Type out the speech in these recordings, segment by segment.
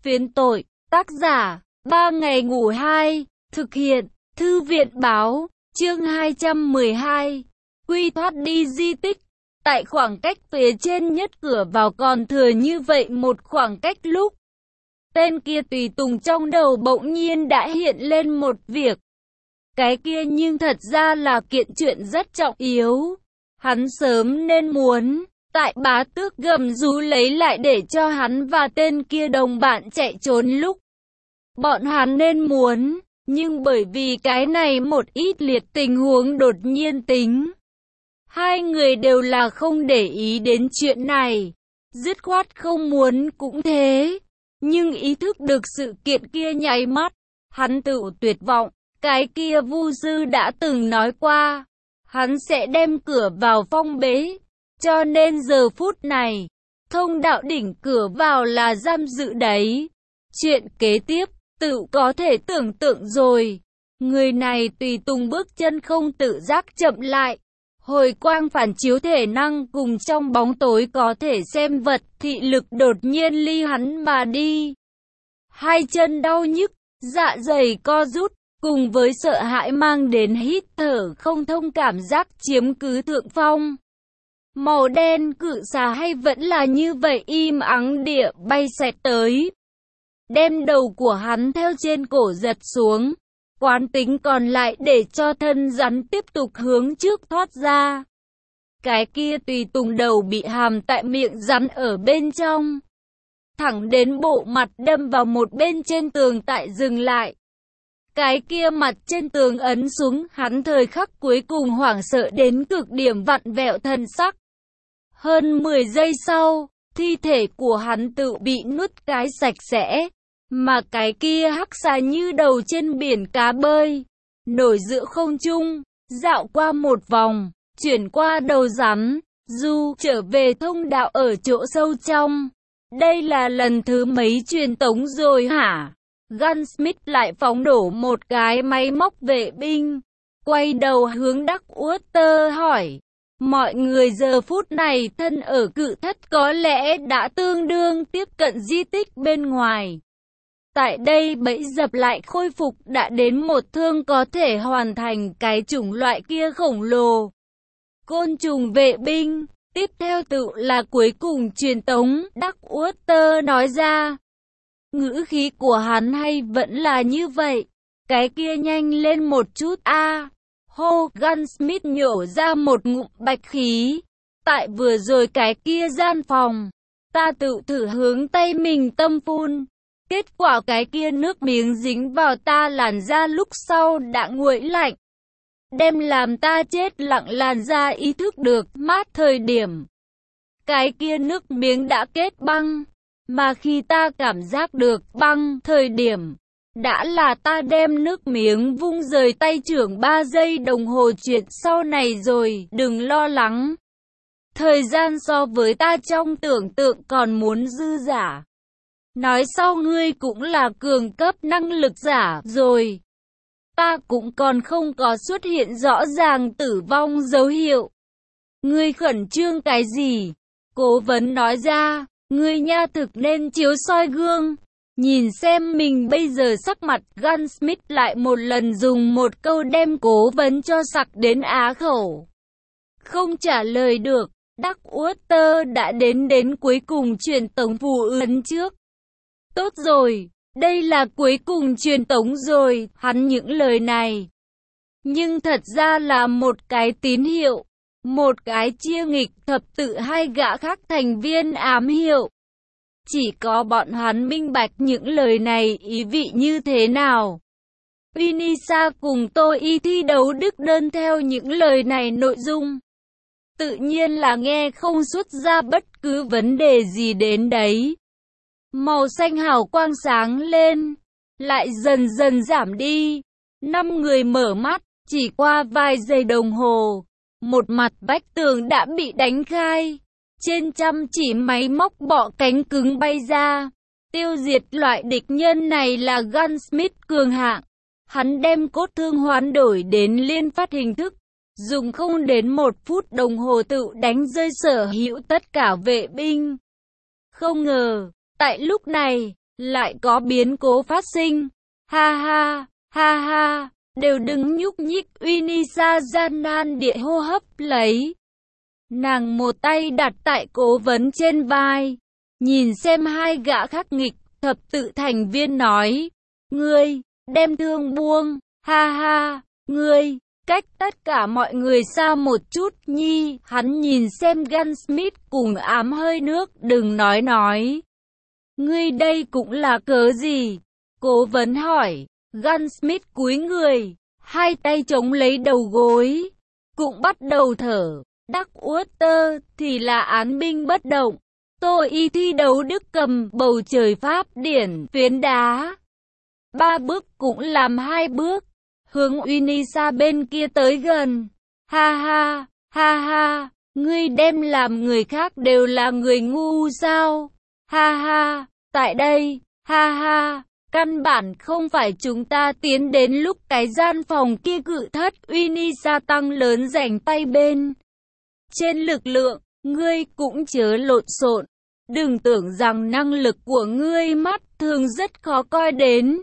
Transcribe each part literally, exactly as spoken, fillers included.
Phiến tội, tác giả, ba ngày ngủ hai, thực hiện, thư viện báo, chương hai trăm mười hai, quy thoát đi di tích. Tại khoảng cách phía trên nhất cửa vào còn thừa như vậy một khoảng cách lúc. Tên kia tùy tùng trong đầu bỗng nhiên đã hiện lên một việc. Cái kia nhưng thật ra là kiện chuyện rất trọng yếu. Hắn sớm nên muốn, tại bá tước gầm rú lấy lại để cho hắn và tên kia đồng bạn chạy trốn lúc. Bọn hắn nên muốn, nhưng bởi vì cái này một ít liệt tình huống đột nhiên tính. Hai người đều là không để ý đến chuyện này, dứt khoát không muốn cũng thế. Nhưng ý thức được sự kiện kia nháy mắt, hắn tự tuyệt vọng. Cái kia Vu sư đã từng nói qua, hắn sẽ đem cửa vào phong bế. Cho nên giờ phút này, thông đạo đỉnh cửa vào là giam giữ đấy. Chuyện kế tiếp, tự có thể tưởng tượng rồi. Người này tùy tùng bước chân không tự giác chậm lại. Hồi quang phản chiếu thể năng cùng trong bóng tối có thể xem vật, thị lực đột nhiên ly hắn mà đi. Hai chân đau nhức, dạ dày co rút, cùng với sợ hãi mang đến hít thở không thông cảm giác chiếm cứ thượng phong. Màu đen cự xà hay vẫn là như vậy im ắng địa bay xẹt tới. Đem đầu của hắn theo trên cổ giật xuống. Quán tính còn lại để cho thân rắn tiếp tục hướng trước thoát ra. Cái kia tùy tùng đầu bị hàm tại miệng rắn ở bên trong. Thẳng đến bộ mặt đâm vào một bên trên tường tại dừng lại. Cái kia mặt trên tường ấn xuống, hắn thời khắc cuối cùng hoảng sợ đến cực điểm vặn vẹo thân sắc. Hơn mười giây sau, thi thể của hắn tự bị nuốt cái sạch sẽ. Mà cái kia hắc xà như đầu trên biển cá bơi, nổi giữa không trung, dạo qua một vòng, chuyển qua đầu rắn, du trở về thông đạo ở chỗ sâu trong. Đây là lần thứ mấy truyền tống rồi hả? Gunsmith lại phóng đổ một cái máy móc vệ binh, quay đầu hướng Darkwater hỏi. Mọi người giờ phút này thân ở cự thất có lẽ đã tương đương tiếp cận di tích bên ngoài. Tại đây bẫy dập lại khôi phục đã đến một thương có thể hoàn thành cái chủng loại kia khổng lồ. Côn trùng vệ binh, tiếp theo tự là cuối cùng truyền tống, Darkwater nói ra. Ngữ khí của hắn hay vẫn là như vậy. Cái kia nhanh lên một chút a. À, hô, Gunsmith nhổ ra một ngụm bạch khí. Tại vừa rồi cái kia gian phòng, ta tự thử hướng tay mình tâm phun. Kết quả cái kia nước miếng dính vào ta làn da lúc sau đã nguội lạnh. Đem làm ta chết lặng làn da ý thức được mát thời điểm. Cái kia nước miếng đã kết băng. Mà khi ta cảm giác được băng thời điểm, đã là ta đem nước miếng vung rời tay trưởng ba giây đồng hồ chuyện sau này rồi, đừng lo lắng. Thời gian so với ta trong tưởng tượng còn muốn dư giả. Nói sau ngươi cũng là cường cấp năng lực giả rồi. Ta cũng còn không có xuất hiện rõ ràng tử vong dấu hiệu. Ngươi khẩn trương cái gì? Cố vấn nói ra, ngươi nha thực nên chiếu soi gương. Nhìn xem mình bây giờ sắc mặt. Gunsmith lại một lần dùng một câu đem cố vấn cho sặc đến á khẩu. Không trả lời được, Darkwater đã đến đến cuối cùng truyền tống phù ấn trước. Tốt rồi, đây là cuối cùng truyền tống rồi, hắn những lời này. Nhưng thật ra là một cái tín hiệu, một cái chia nghịch thập tự hai gã khác thành viên ám hiệu. Chỉ có bọn hắn minh bạch những lời này ý vị như thế nào. Pinisa cùng tôi y thi đấu đức đơn theo những lời này nội dung. Tự nhiên là nghe không xuất ra bất cứ vấn đề gì đến đấy. Màu xanh hào quang sáng lên, lại dần dần giảm đi. Năm người mở mắt, chỉ qua vài giây đồng hồ. Một mặt vách tường đã bị đánh khai. Trên chăm chỉ máy móc bọ cánh cứng bay ra. Tiêu diệt loại địch nhân này là Gunsmith cường hạng. Hắn đem cốt thương hoán đổi đến liên phát hình thức. Dùng không đến một phút đồng hồ tự đánh rơi sở hữu tất cả vệ binh. Không ngờ, tại lúc này, lại có biến cố phát sinh. Ha ha, ha ha, đều đừng nhúc nhích. Unisa gian nan địa hô hấp lấy. Nàng một tay đặt tại cố vấn trên vai, nhìn xem hai gã khắc nghịch, thập tự thành viên nói, ngươi, đem thương buông, ha ha, ngươi, cách tất cả mọi người xa một chút nhi. Hắn nhìn xem Gunsmith cùng ám hơi nước, đừng nói nói. Ngươi đây cũng là cớ gì? Cố vấn hỏi. Gunsmith cúi người, hai tay chống lấy đầu gối, cũng bắt đầu thở. Darkwater thì là án binh bất động. Tô Y thi đấu đức cầm bầu trời pháp điển phiến đá. Ba bước cũng làm hai bước, hướng Unisa bên kia tới gần. Ha ha, ha ha, ngươi đem làm người khác đều là người ngu sao? Ha ha, tại đây, ha ha, căn bản không phải chúng ta tiến đến lúc cái gian phòng kia cự thất. Unisa tăng lớn rảnh tay bên trên lực lượng, ngươi cũng chớ lộn xộn. Đừng tưởng rằng năng lực của ngươi mắt thường rất khó coi đến,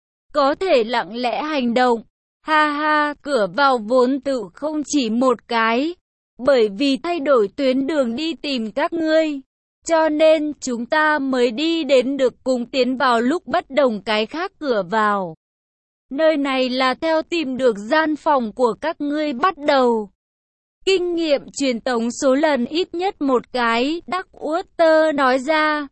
có thể lặng lẽ hành động. Ha ha, cửa vào vốn tự không chỉ một cái, bởi vì thay đổi tuyến đường đi tìm các ngươi, cho nên chúng ta mới đi đến được cùng tiến vào lúc bất đồng cái khác cửa vào. Nơi này là theo tìm được gian phòng của các ngươi bắt đầu. Kinh nghiệm truyền tống số lần ít nhất một cái, Darkwater nói ra.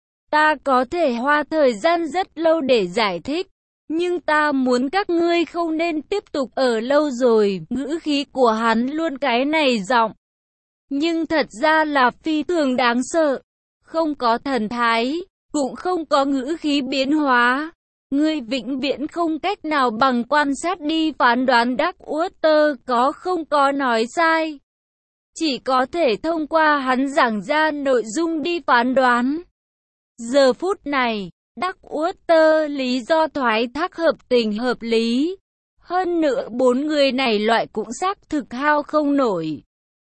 Ta có thể hoa thời gian rất lâu để giải thích, nhưng ta muốn các ngươi không nên tiếp tục ở lâu rồi. Ngữ khí của hắn luôn cái này giọng, nhưng thật ra là phi thường đáng sợ. Không có thần thái, cũng không có ngữ khí biến hóa. Ngươi vĩnh viễn không cách nào bằng quan sát đi phán đoán Darkwater có không có nói sai. Chỉ có thể thông qua hắn giảng ra nội dung đi phán đoán. Giờ phút này, Darkwater lý do thoái thác hợp tình hợp lý. Hơn nữa bốn người này loại cũng xác thực hao không nổi.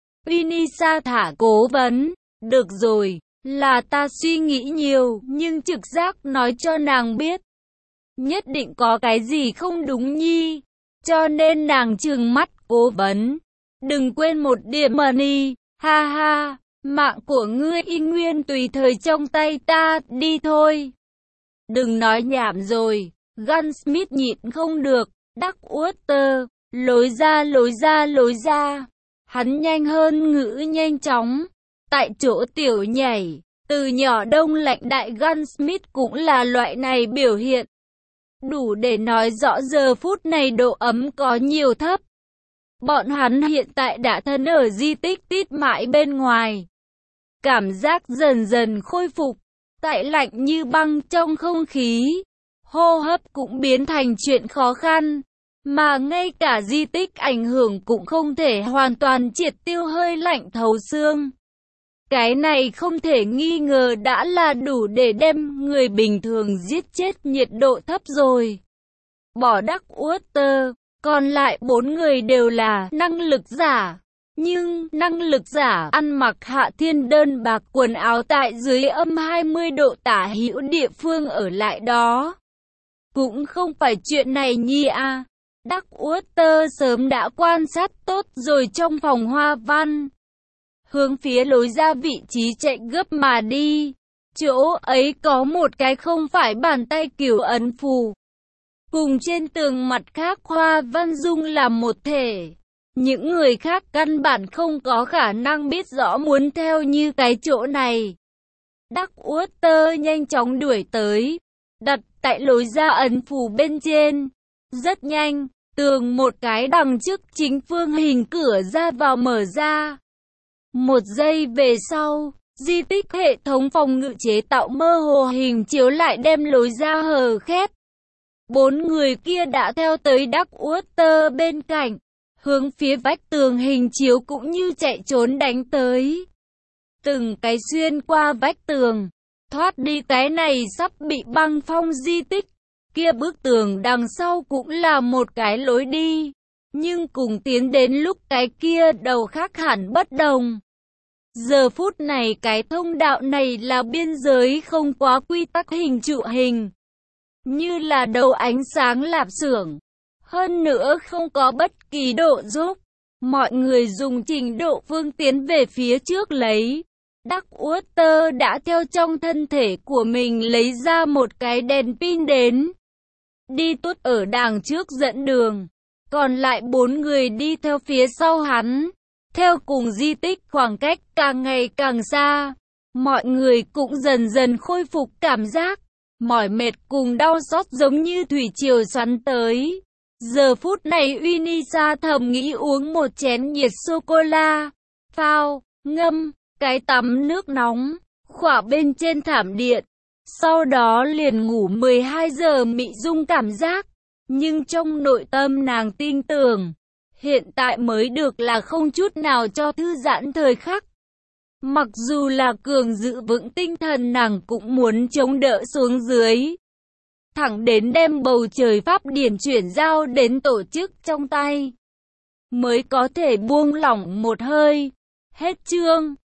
Unisa thả cố vấn. Được rồi, là ta suy nghĩ nhiều, nhưng trực giác nói cho nàng biết. Nhất định có cái gì không đúng nhi. Cho nên nàng trừng mắt cố vấn. Đừng quên một điểm money, ha ha, mạng của ngươi y nguyên tùy thời trong tay ta, đi thôi. Đừng nói nhảm rồi, Gunsmith nhịn không được. Darkwater, lối ra lối ra lối ra. Hắn nhanh hơn ngữ nhanh chóng, tại chỗ tiểu nhảy, từ nhỏ đông lạnh đại. Gunsmith cũng là loại này biểu hiện, đủ để nói rõ giờ phút này độ ấm có nhiều thấp. Bọn hắn hiện tại đã thân ở di tích tít mãi bên ngoài. Cảm giác dần dần khôi phục, tại lạnh như băng trong không khí. Hô hấp cũng biến thành chuyện khó khăn, mà ngay cả di tích ảnh hưởng cũng không thể hoàn toàn triệt tiêu hơi lạnh thấu xương. Cái này không thể nghi ngờ đã là đủ để đem người bình thường giết chết nhiệt độ thấp rồi. Bỏ Darkwater, còn lại bốn người đều là năng lực giả. Nhưng năng lực giả ăn mặc hạ thiên đơn bạc quần áo tại dưới âm hai mươi độ tả hữu địa phương ở lại đó. Cũng không phải chuyện này nhi à. Darkwater sớm đã quan sát tốt rồi trong phòng hoa văn. Hướng phía lối ra vị trí chạy gấp mà đi. Chỗ ấy có một cái không phải bàn tay kiểu ấn phù. Cùng trên tường mặt khác hoa văn dung làm một thể. Những người khác căn bản không có khả năng biết rõ muốn theo như cái chỗ này. Darkwater nhanh chóng đuổi tới, đặt tại lối ra ấn phù bên trên. Rất nhanh, tường một cái đằng trước chính phương hình cửa ra vào mở ra. Một giây về sau, di tích hệ thống phòng ngự chế tạo mơ hồ hình chiếu lại đem lối ra hờ khép. Bốn người kia đã theo tới Darkwater bên cạnh, hướng phía vách tường hình chiếu cũng như chạy trốn đánh tới. Từng cái xuyên qua vách tường, thoát đi cái này sắp bị băng phong di tích. Kia bức tường đằng sau cũng là một cái lối đi, nhưng cùng tiến đến lúc cái kia đầu khác hẳn bất đồng. Giờ phút này cái thông đạo này là biên giới không quá quy tắc hình trụ hình, như là đầu ánh sáng lạp xưởng. Hơn nữa không có bất kỳ độ giúp. Mọi người dùng trình độ phương tiến về phía trước lấy. Darkwater đã theo trong thân thể của mình lấy ra một cái đèn pin đến. Đi tốt ở đằng trước dẫn đường. Còn lại bốn người đi theo phía sau hắn. Theo cùng di tích khoảng cách càng ngày càng xa. Mọi người cũng dần dần khôi phục cảm giác. Mỏi mệt cùng đau xót giống như thủy triều xoắn tới. Giờ phút này Unisa thầm nghĩ uống một chén nhiệt sô-cô-la. Phao, ngâm, cái tắm nước nóng, khỏa bên trên thảm điện. Sau đó liền ngủ mười hai giờ mị dung cảm giác. Nhưng trong nội tâm nàng tin tưởng. Hiện tại mới được là không chút nào cho thư giãn thời khắc. Mặc dù là cường giữ vững tinh thần nàng cũng muốn chống đỡ xuống dưới. Thẳng đến đem bầu trời pháp điển chuyển giao đến tổ chức trong tay. Mới có thể buông lỏng một hơi. Hết chương.